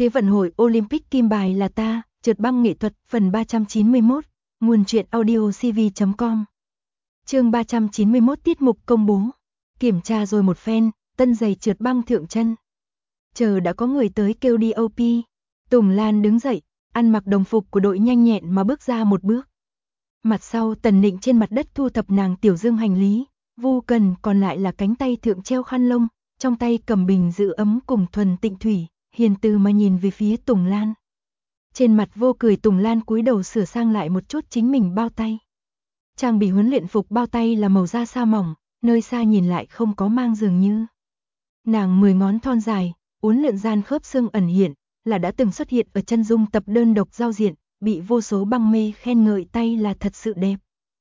Thế vận hội Olympic kim bài là ta, trượt băng nghệ thuật phần 391, nguồn truyện audio cv.com. Chương 391 tiết mục công bố. Kiểm tra rồi một phen, tân giày trượt băng thượng chân. Chờ đã có người tới kêu đi OP. Tùng Lan đứng dậy, ăn mặc đồng phục của đội nhanh nhẹn mà bước ra một bước. Mặt sau Tần Nịnh trên mặt đất thu thập nàng tiểu dương hành lý, Vu Cần còn lại là cánh tay thượng treo khăn lông, trong tay cầm bình giữ ấm cùng thuần tịnh thủy, hiền từ mà nhìn về phía Tùng Lan. Trên mặt vô cười Tùng Lan cúi đầu sửa sang lại một chút chính mình bao tay. Trang bị huấn luyện phục bao tay là màu da sa mỏng, nơi xa nhìn lại không có mang dường như. Nàng 10 ngón thon dài, uốn lượn gian khớp xương ẩn hiện, là đã từng xuất hiện ở chân dung tập đơn độc giao diện, bị vô số băng mê khen ngợi tay là thật sự đẹp.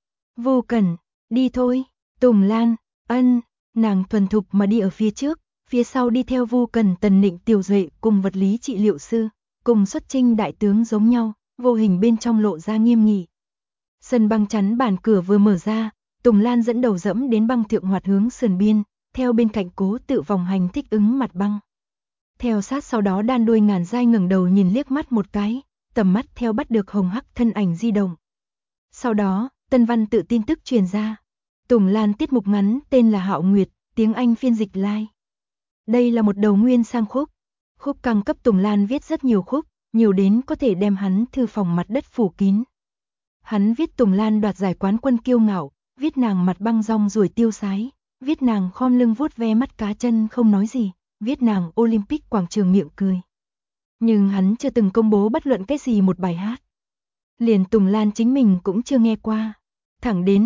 Vô Cần, đi thôi. Tùng Lan, ân, nàng thuần thục mà đi ở phía trước, phía sau đi theo Vu Cần, Tần Nịnh, Tiểu Duệ cùng vật lý trị liệu sư, cùng xuất chinh đại tướng giống nhau, vô hình bên trong lộ ra nghiêm nghị. Sân băng chắn bản cửa vừa mở ra, Tùng Lan dẫn đầu dẫm đến băng thượng hoạt hướng sườn biên, theo bên cạnh Cố Tự vòng hành thích ứng mặt băng. Theo sát sau đó đan đuôi Ngàn Giai ngẩng đầu nhìn liếc mắt một cái, tầm mắt theo bắt được hồng hắc thân ảnh di động. Sau đó, Tân Văn tự tin tức truyền ra. Tùng Lan tiết mục ngắn tên là Hạo Nguyệt, tiếng Anh phiên dịch lai. Đây là một đầu nguyên sang khúc. Khúc căng cấp Tùng Lan viết rất nhiều khúc, nhiều đến có thể đem hắn thư phòng mặt đất phủ kín. Hắn viết Tùng Lan đoạt giải quán quân kiêu ngạo, viết nàng mặt băng rong ruổi tiêu sái, viết nàng khom lưng vuốt ve mắt cá chân không nói gì, viết nàng Olympic quảng trường miệng cười. Nhưng hắn chưa từng công bố bất luận cái gì một bài hát. Liền Tùng Lan chính mình cũng chưa nghe qua. Thẳng đến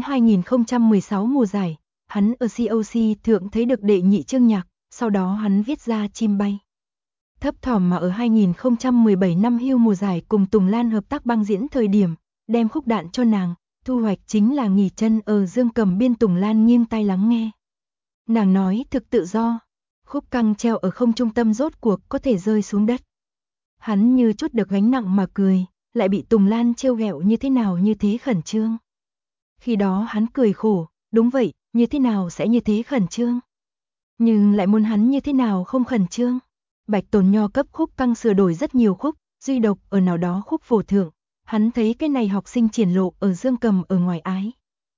2016 mùa giải, hắn ở COC thượng thấy được đệ nhị chương nhạc, sau đó hắn viết ra Chim bay. Thấp thỏm mà ở 2017 năm hưu mùa giải cùng Tùng Lan hợp tác băng diễn thời điểm, đem khúc đạn cho nàng, thu hoạch chính là nghỉ chân ở dương cầm biên. Tùng Lan nghiêng tai lắng nghe. Nàng nói thực tự do, khúc căng treo ở không trung tâm rốt cuộc có thể rơi xuống đất. Hắn như chút được gánh nặng mà cười, lại bị Tùng Lan trêu ghẹo như thế nào như thế khẩn trương. Khi đó hắn cười khổ, đúng vậy, như thế nào sẽ như thế khẩn trương. Nhưng lại muốn hắn như thế nào không khẩn trương. Bạch Tồn Nho cấp khúc căng sửa đổi rất nhiều khúc, duy độc ở nào đó khúc phổ thượng, hắn thấy cái này học sinh triển lộ ở dương cầm ở ngoài ái.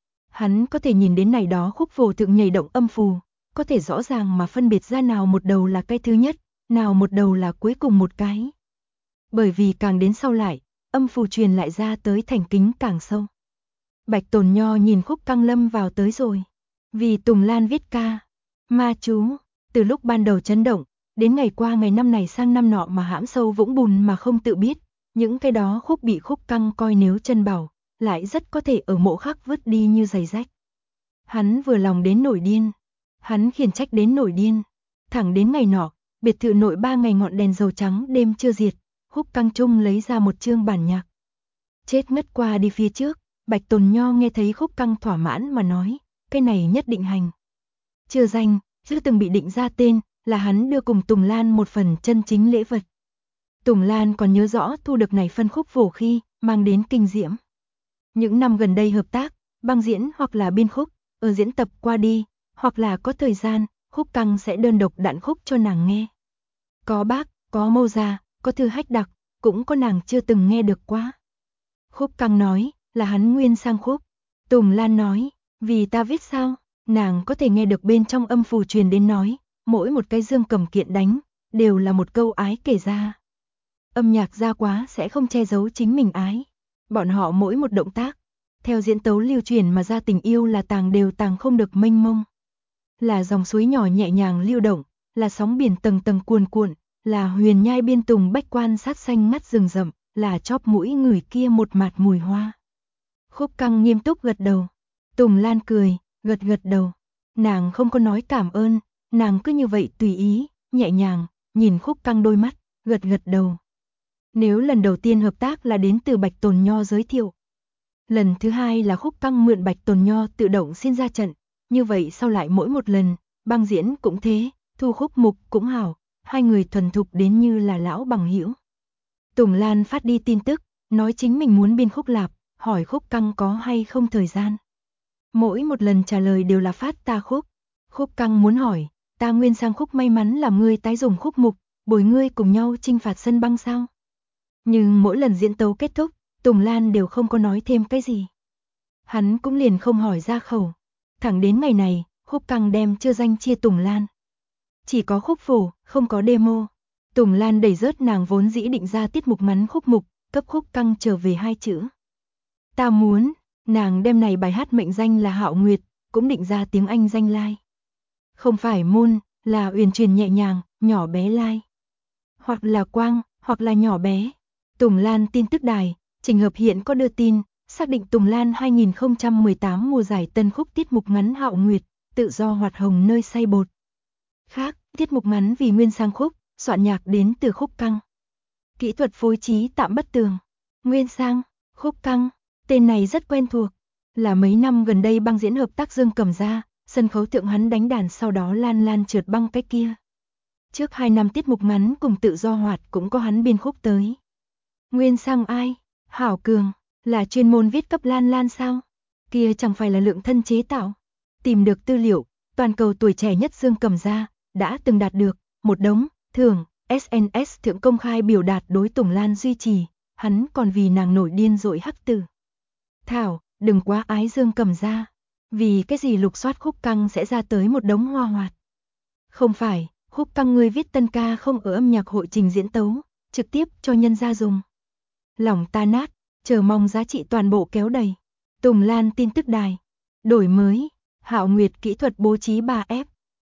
Hắn có thể nhìn đến này đó khúc phổ thượng nhảy động âm phù, có thể rõ ràng mà phân biệt ra nào một đầu là cái thứ nhất, nào một đầu là cuối cùng một cái. Bởi vì càng đến sau lại, âm phù truyền lại ra tới thành kính càng sâu. Bạch Tồn Nho nhìn khúc căng lâm vào tới rồi. Vì Tùng Lan viết ca, ma chú, từ lúc ban đầu chấn động, đến ngày qua ngày năm này sang năm nọ mà hãm sâu vũng bùn mà không tự biết, những cái đó khúc bị khúc căng coi nếu chân bảo, lại rất có thể ở mộ khắc vứt đi như giày rách. Hắn vừa lòng đến nổi điên, hắn khiển trách đến nổi điên, thẳng đến ngày nọ, biệt thự nội 3 ngày ngọn đèn dầu trắng đêm chưa diệt, khúc căng trung lấy ra một chương bản nhạc. Chết ngất qua đi phía trước, Bạch Tồn Nho nghe thấy khúc căng thỏa mãn mà nói, cái này nhất định hành. Chưa danh, chưa từng bị định ra tên, là hắn đưa cùng Tùng Lan một phần chân chính lễ vật. Tùng Lan còn nhớ rõ thu được này phân khúc phổ khi, mang đến kinh diễm. Những năm gần đây hợp tác, băng diễn hoặc là biên khúc, ở diễn tập qua đi, hoặc là có thời gian, khúc căng sẽ đơn độc đạn khúc cho nàng nghe. Có Bach, có Mozart, có Thư Hách Đặc, cũng có nàng chưa từng nghe được quá. Khúc căng nói, là hắn nguyên sang khúc. Tùng Lan nói, vì ta viết sao, nàng có thể nghe được bên trong âm phù truyền đến nói, mỗi một cái dương cầm kiện đánh, đều là một câu ái kể ra. Âm nhạc ra quá sẽ không che giấu chính mình ái. Bọn họ mỗi một động tác, theo diễn tấu lưu truyền mà ra tình yêu là tàng đều tàng không được mênh mông. Là dòng suối nhỏ nhẹ nhàng lưu động, là sóng biển tầng tầng cuồn cuộn, là huyền nhai biên tùng bách quan sát xanh ngắt rừng rậm, là chóp mũi người kia một mạt mùi hoa. Khúc căng nghiêm túc gật đầu. Tùng Lan cười, gật gật đầu. Nàng không có nói cảm ơn, nàng cứ như vậy tùy ý, nhẹ nhàng, nhìn khúc căng đôi mắt, gật gật đầu. Nếu lần đầu tiên hợp tác là đến từ Bạch Tồn Nho giới thiệu, lần thứ hai là khúc căng mượn Bạch Tồn Nho tự động xin ra trận, như vậy sau lại mỗi một lần, băng diễn cũng thế, thu khúc mục cũng hảo, hai người thuần thục đến như là lão bằng hữu. Tùng Lan phát đi tin tức, nói chính mình muốn biên khúc lạp, hỏi khúc căng có hay không thời gian. Mỗi một lần trả lời đều là phát ta khúc. Khúc căng muốn hỏi, ta nguyên sang khúc may mắn làm ngươi tái dùng khúc mục, bồi ngươi cùng nhau chinh phạt sân băng sao? Nhưng mỗi lần diễn tấu kết thúc, Tùng Lan đều không có nói thêm cái gì. Hắn cũng liền không hỏi ra khẩu. Thẳng đến ngày này, Khúc Căng đem chưa danh chia Tùng Lan. Chỉ có khúc phổ, không có demo. Tùng Lan đẩy rớt nàng vốn dĩ định ra tiết mục ngắn khúc mục, cấp Khúc Căng trở về 2 chữ. Ta muốn, nàng đem này bài hát mệnh danh là Hạo Nguyệt, cũng định ra tiếng Anh danh lai. Không phải Moon, là uyển chuyển nhẹ nhàng, nhỏ bé lai. Hoặc là Quang, hoặc là nhỏ bé. Tùng Lan tin tức đài, Trình Hợp hiện có đưa tin, xác định Tùng Lan 2018 mùa giải tân khúc tiết mục ngắn Hạo Nguyệt, tự do hoạt hồng nơi xay bột. Khác, tiết mục ngắn vì nguyên sang khúc, soạn nhạc đến từ Khúc Căng. Kỹ thuật phối trí tạm bất tường. Nguyên sang, Khúc Căng, tên này rất quen thuộc. Là mấy năm gần đây băng diễn hợp tác Dương Cẩm Gia, sân khấu thượng hắn đánh đàn sau đó lan lan trượt băng cái kia. Trước 2 năm tiết mục ngắn cùng tự do hoạt cũng có hắn biên khúc tới. Nguyên sang ai? Hảo Cường, là chuyên môn viết cấp Lan Lan sao? Kia chẳng phải là Lượng Thân chế tạo. Tìm được tư liệu, toàn cầu tuổi trẻ nhất Dương Cẩm Gia đã từng đạt được một đống thưởng, SNS thượng công khai biểu đạt đối Tùng Lan duy trì, hắn còn vì nàng nổi điên dội hắc tử. Thảo, đừng quá ái Dương Cẩm Gia, vì cái gì lục soát Khúc Căng sẽ ra tới một đống hoa hoạt. Không phải, Khúc Căng ngươi viết tân ca không ở âm nhạc hội trình diễn tấu, trực tiếp cho nhân gia dùng. Lòng ta nát, chờ mong giá trị toàn bộ kéo đầy. Tùng Lan tin tức đài. Đổi mới, Hạo Nguyệt kỹ thuật bố trí 3F,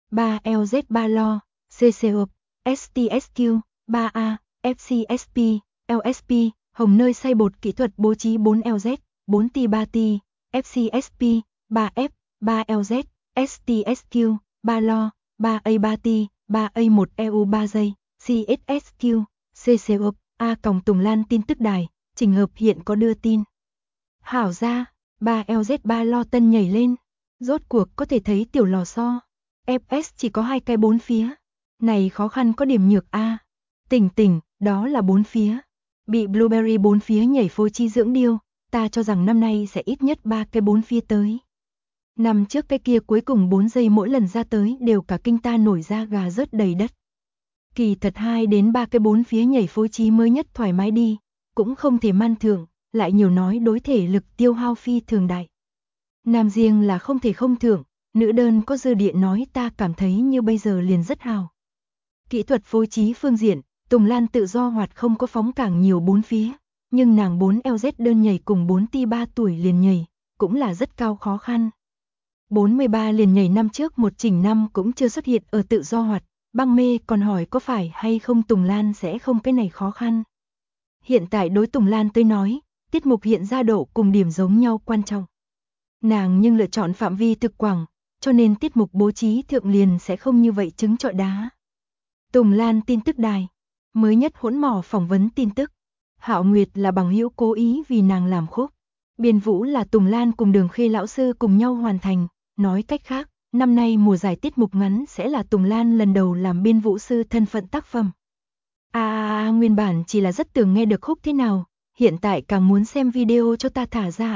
3LZ 3 lo, CCOP, STSQ, 3A, FCSP, LSP, hồng nơi xay bột kỹ thuật bố trí 4LZ, 4T3T, FCSP, 3F, 3LZ, STSQ, 3 lo, 3A3T, 3A1EU 3 giây, CSSQ, CCOP, A còng Tùng Lan tin tức đài, Trình Hợp hiện có đưa tin. Hảo ra, 3LZ3 lo tân nhảy lên, rốt cuộc có thể thấy tiểu lò xo. FS chỉ có 2 cái 4 phía. Này khó khăn có điểm nhược A. Tỉnh, đó là 4 phía. Bị Blueberry 4 phía nhảy phối chi dưỡng điêu, ta cho rằng năm nay sẽ ít nhất 3 cái 4 phía tới. Năm trước cái kia cuối cùng 4 giây mỗi lần ra tới đều cả kinh ta nổi da gà rớt đầy đất. Kỳ thật 2 đến 3 cái 4 phía nhảy phối trí mới nhất thoải mái đi, cũng không thể man thượng, lại nhiều nói đối thể lực tiêu hao phi thường đại. Nam riêng là không thể không thượng, nữ đơn có dư địa nói ta cảm thấy như bây giờ liền rất hào. Kỹ thuật phối trí phương diện, Tùng Lan tự do hoạt không có phóng càng nhiều 4 phía, nhưng nàng 4LZ đơn nhảy cùng 4T3 tuổi liền nhảy, cũng là rất cao khó khăn. 43 liền nhảy năm trước một chỉnh năm cũng chưa xuất hiện ở tự do hoạt, băng mê còn hỏi có phải hay không Tùng Lan sẽ không cái này khó khăn. Hiện tại đối Tùng Lan tới nói, tiết mục hiện ra độ cùng điểm giống nhau quan trọng. Nàng nhưng lựa chọn phạm vi thực quảng, cho nên tiết mục bố trí thượng liền sẽ không như vậy trứng trọi đá. Tùng Lan tin tức đài, mới nhất hỗn mỏ phỏng vấn tin tức. Hạo Nguyệt là bằng hữu cố ý vì nàng làm khúc. Biên vũ là Tùng Lan cùng Đường Khê lão sư cùng nhau hoàn thành, nói cách khác, năm nay mùa giải tiết mục ngắn sẽ là Tùng Lan lần đầu làm biên vũ sư thân phận tác phẩm. Nguyên bản chỉ là rất tưởng nghe được khúc thế nào, hiện tại càng muốn xem video cho ta thả ra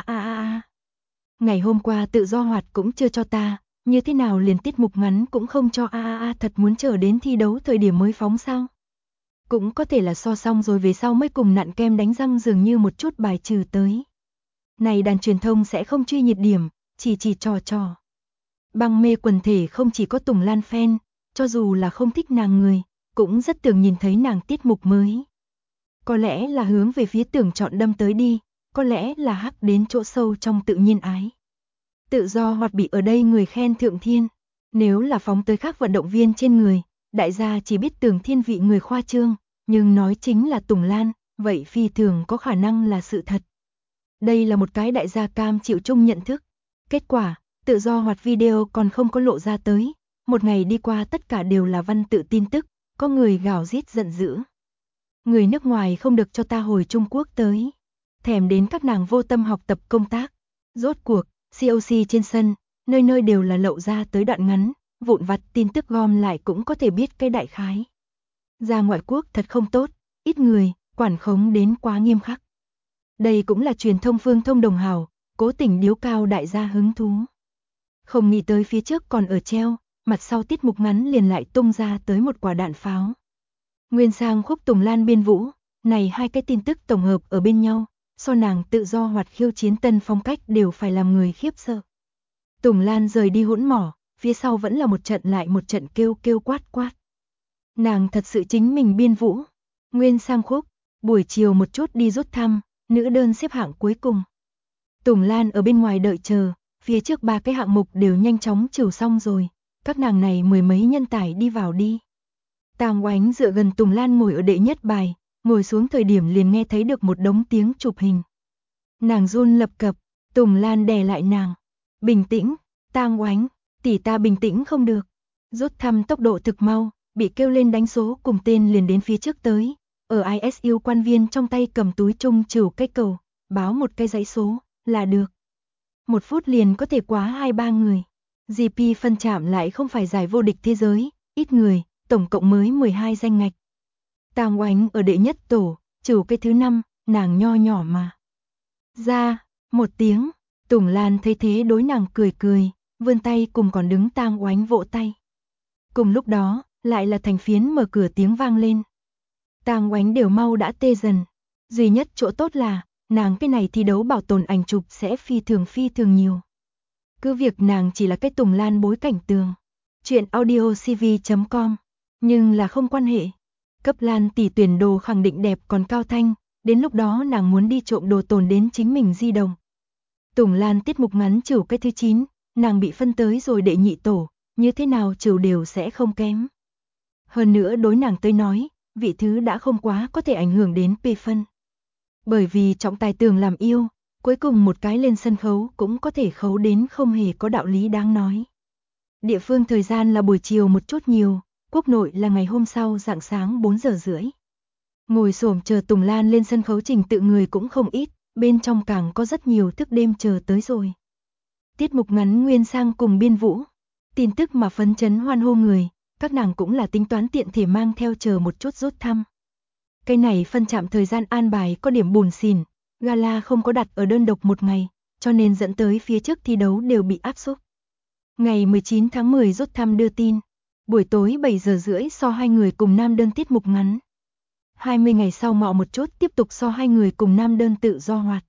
Ngày hôm qua tự do hoạt cũng chưa cho ta, như thế nào liền tiết mục ngắn cũng không cho thật muốn chờ đến thi đấu thời điểm mới phóng sao? Cũng có thể là so xong rồi về sau mới cùng nặn kem đánh răng dường như một chút bài trừ tới. Này đàn truyền thông sẽ không truy nhiệt điểm, chỉ trò. Băng mê quần thể không chỉ có Tùng Lan fan, cho dù là không thích nàng người, cũng rất tưởng nhìn thấy nàng tiết mục mới. Có lẽ là hướng về phía tưởng chọn đâm tới đi, có lẽ là hắc đến chỗ sâu trong tự nhiên ái. Tự do hoạt bị ở đây người khen thượng thiên, nếu là phóng tới khác vận động viên trên người, đại gia chỉ biết tưởng thiên vị người khoa trương, nhưng nói chính là Tùng Lan, vậy phi thường có khả năng là sự thật. Đây là một cái đại gia cam chịu chung nhận thức. Kết quả, tự do hoạt video còn không có lộ ra tới, một ngày đi qua tất cả đều là văn tự tin tức, có người gào rít giận dữ. Người nước ngoài không được cho ta hồi Trung Quốc tới. Thèm đến các nàng vô tâm học tập công tác. Rốt cuộc, COC trên sân, nơi nơi đều là lậu ra tới đoạn ngắn, vụn vặt tin tức gom lại cũng có thể biết cái đại khái. Ra ngoại quốc thật không tốt, ít người, quản khống đến quá nghiêm khắc. Đây cũng là truyền thông phương thông đồng hào, cố tình điếu cao đại gia hứng thú. Không nghĩ tới phía trước còn ở treo, mặt sau tiết mục ngắn liền lại tung ra tới một quả đạn pháo. Nguyên Sang Khúc Tùng Lan biên vũ, này hai cái tin tức tổng hợp ở bên nhau, so nàng tự do hoạt khiêu chiến tân phong cách đều phải làm người khiếp sợ. Tùng Lan rời đi hỗn mỏ, phía sau vẫn là một trận lại một trận kêu kêu quát quát. Nàng thật sự chính mình biên vũ. Nguyên Sang Khúc, buổi chiều một chút đi rút thăm, nữ đơn xếp hạng cuối cùng. Tùng Lan ở bên ngoài đợi chờ, phía trước ba cái hạng mục đều nhanh chóng trừ xong rồi, các nàng này mười mấy nhân tài đi vào đi. Tang Oánh dựa gần Tùng Lan ngồi ở đệ nhất bài, ngồi xuống thời điểm liền nghe thấy được một đống tiếng chụp hình. Nàng run lập cập, Tùng Lan đè lại nàng. Bình tĩnh, Tang Oánh, tỷ ta bình tĩnh không được. Rút thăm tốc độ thực mau, bị kêu lên đánh số cùng tên liền đến phía trước tới. Ở ISU quan viên trong tay cầm túi chung trừ cái cầu, báo một cái dãy số, là được. 1 phút liền có thể quá 2-3 người. GP phân chạm lại không phải giải vô địch thế giới, ít người, tổng cộng mới 12 danh ngạch. Tang Oánh ở đệ nhất tổ, trừ cái thứ 5, nàng nho nhỏ mà. Ra, một tiếng, Tùng Lan thấy thế đối nàng cười cười, vươn tay cùng còn đứng Tang Oánh vỗ tay. Cùng lúc đó, lại là thành phiến mở cửa tiếng vang lên. Tang Oánh đều mau đã tê dần. Duy nhất chỗ tốt là, nàng cái này thi đấu bảo tồn ảnh chụp sẽ phi thường nhiều. Cứ việc nàng chỉ là cái Tùng Lan bối cảnh tường. Chuyện audiocv.com. Nhưng là không quan hệ. Cấp Lan tỷ tuyển đồ khẳng định đẹp còn cao thanh, đến lúc đó nàng muốn đi trộm đồ tồn đến chính mình di động. Tùng Lan tiết mục ngắn trừ cái thứ 9, nàng bị phân tới rồi đệ nhị tổ, như thế nào trừ đều sẽ không kém. Hơn nữa đối nàng tới nói, vị thứ đã không quá có thể ảnh hưởng đến P phân. Bởi vì trọng tài tường làm yêu, cuối cùng một cái lên sân khấu cũng có thể khấu đến không hề có đạo lý đáng nói. Địa phương thời gian là buổi chiều một chút nhiều, quốc nội là ngày hôm sau rạng sáng 4 giờ rưỡi. Ngồi xổm chờ Tùng Lan lên sân khấu trình tự người cũng không ít, bên trong càng có rất nhiều thức đêm chờ tới rồi. Tiết mục ngắn Nguyên Sang cùng biên vũ, tin tức mà phấn chấn hoan hô người, các nàng cũng là tính toán tiện thể mang theo chờ một chút rút thăm. Cái này phân chạm thời gian an bài có điểm buồn xỉn, gala không có đặt ở đơn độc một ngày, cho nên dẫn tới phía trước thi đấu đều bị áp xúc. Ngày 19 tháng 10 rút thăm đưa tin, buổi tối 7 giờ rưỡi so hai người cùng nam đơn tiết mục ngắn. 20 ngày sau mọ một chút tiếp tục so hai người cùng nam đơn tự do hoạt.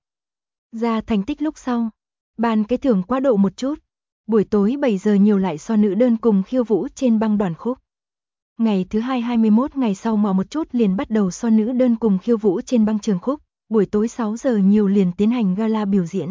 Ra thành tích lúc sau, ban cái thưởng quá độ một chút, buổi tối 7 giờ nhiều lại so nữ đơn cùng khiêu vũ trên băng đoàn khúc. Ngày thứ hai 21 ngày sau mọ một chút liền bắt đầu so nữ đơn cùng khiêu vũ trên băng trường khúc, buổi tối 6 giờ nhiều liền tiến hành gala biểu diễn.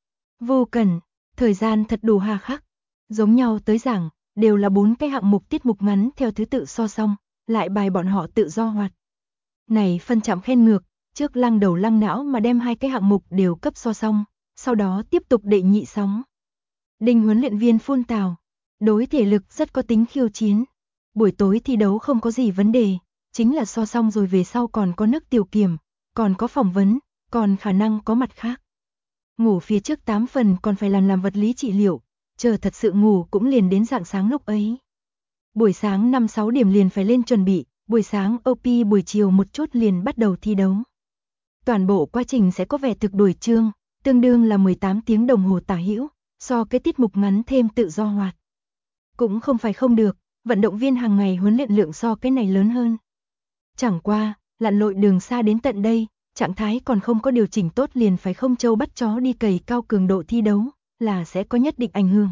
Vô cần, thời gian thật đủ hà khắc, giống nhau tới giảng, đều là 4 cái hạng mục tiết mục ngắn theo thứ tự so xong, lại bài bọn họ tự do hoạt. Này phân chạm khen ngược, trước lăng đầu lăng não mà đem 2 cái hạng mục đều cấp so xong, sau đó tiếp tục đệ nhị sóng. Đinh huấn luyện viên phun tào, đối thể lực rất có tính khiêu chiến. Buổi tối thi đấu không có gì vấn đề, chính là so xong rồi về sau còn có nước tiểu kiểm, còn có phỏng vấn, còn khả năng có mặt khác. Ngủ phía trước 8 phần còn phải làm vật lý trị liệu, chờ thật sự ngủ cũng liền đến rạng sáng lúc ấy. Buổi sáng 5-6 điểm liền phải lên chuẩn bị, buổi sáng OP buổi chiều một chút liền bắt đầu thi đấu. Toàn bộ quá trình sẽ có vẻ thực đổi chương, tương đương là 18 tiếng đồng hồ tả hữu, so cái tiết mục ngắn thêm tự do hoạt. Cũng không phải không được, vận động viên hàng ngày huấn luyện lượng so cái này lớn hơn. Chẳng qua, lặn lội đường xa đến tận đây, trạng thái còn không có điều chỉnh tốt liền phải không trâu bắt chó đi cày cao cường độ thi đấu, là sẽ có nhất định ảnh hưởng.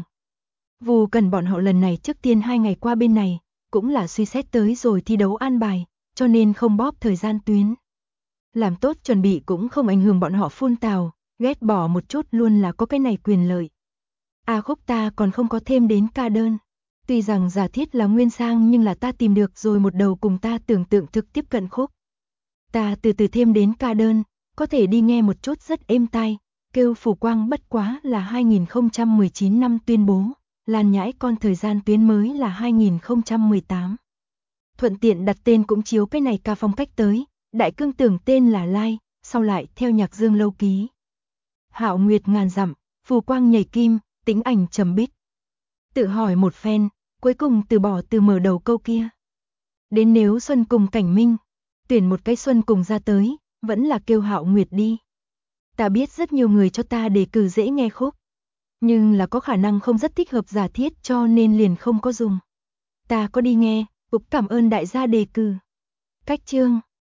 Vù cần bọn họ lần này trước tiên 2 ngày qua bên này, cũng là suy xét tới rồi thi đấu an bài, cho nên không bóp thời gian tuyến. Làm tốt chuẩn bị cũng không ảnh hưởng bọn họ phun tào, ghét bỏ một chút luôn là có cái này quyền lợi. Khúc ta còn không có thêm đến ca đơn. Tuy rằng giả thiết là Nguyên Sang nhưng là ta tìm được rồi một đầu cùng ta tưởng tượng thực tiếp cận khúc. Ta từ từ thêm đến ca đơn, có thể đi nghe một chút rất êm tai, kêu phủ quang bất quá là 2019 năm tuyên bố, Lan Nhãi con thời gian tuyến mới là 2018. Thuận tiện đặt tên cũng chiếu cái này ca phong cách tới, đại cương tưởng tên là Lai, sau lại theo nhạc Dương lâu ký. Hạo Nguyệt ngàn dặm, phù quang nhảy kim, tĩnh ảnh trầm bích. Tự hỏi một phen, cuối cùng từ bỏ từ mở đầu câu kia. Đến nếu Xuân cùng Cảnh Minh, tuyển một cái Xuân cùng ra tới, vẫn là kêu Hạo Nguyệt đi. Ta biết rất nhiều người cho ta đề cử dễ nghe khúc, nhưng là có khả năng không rất thích hợp giả thiết cho nên liền không có dùng. Ta có đi nghe, cũng cảm ơn đại gia đề cử. Cách chương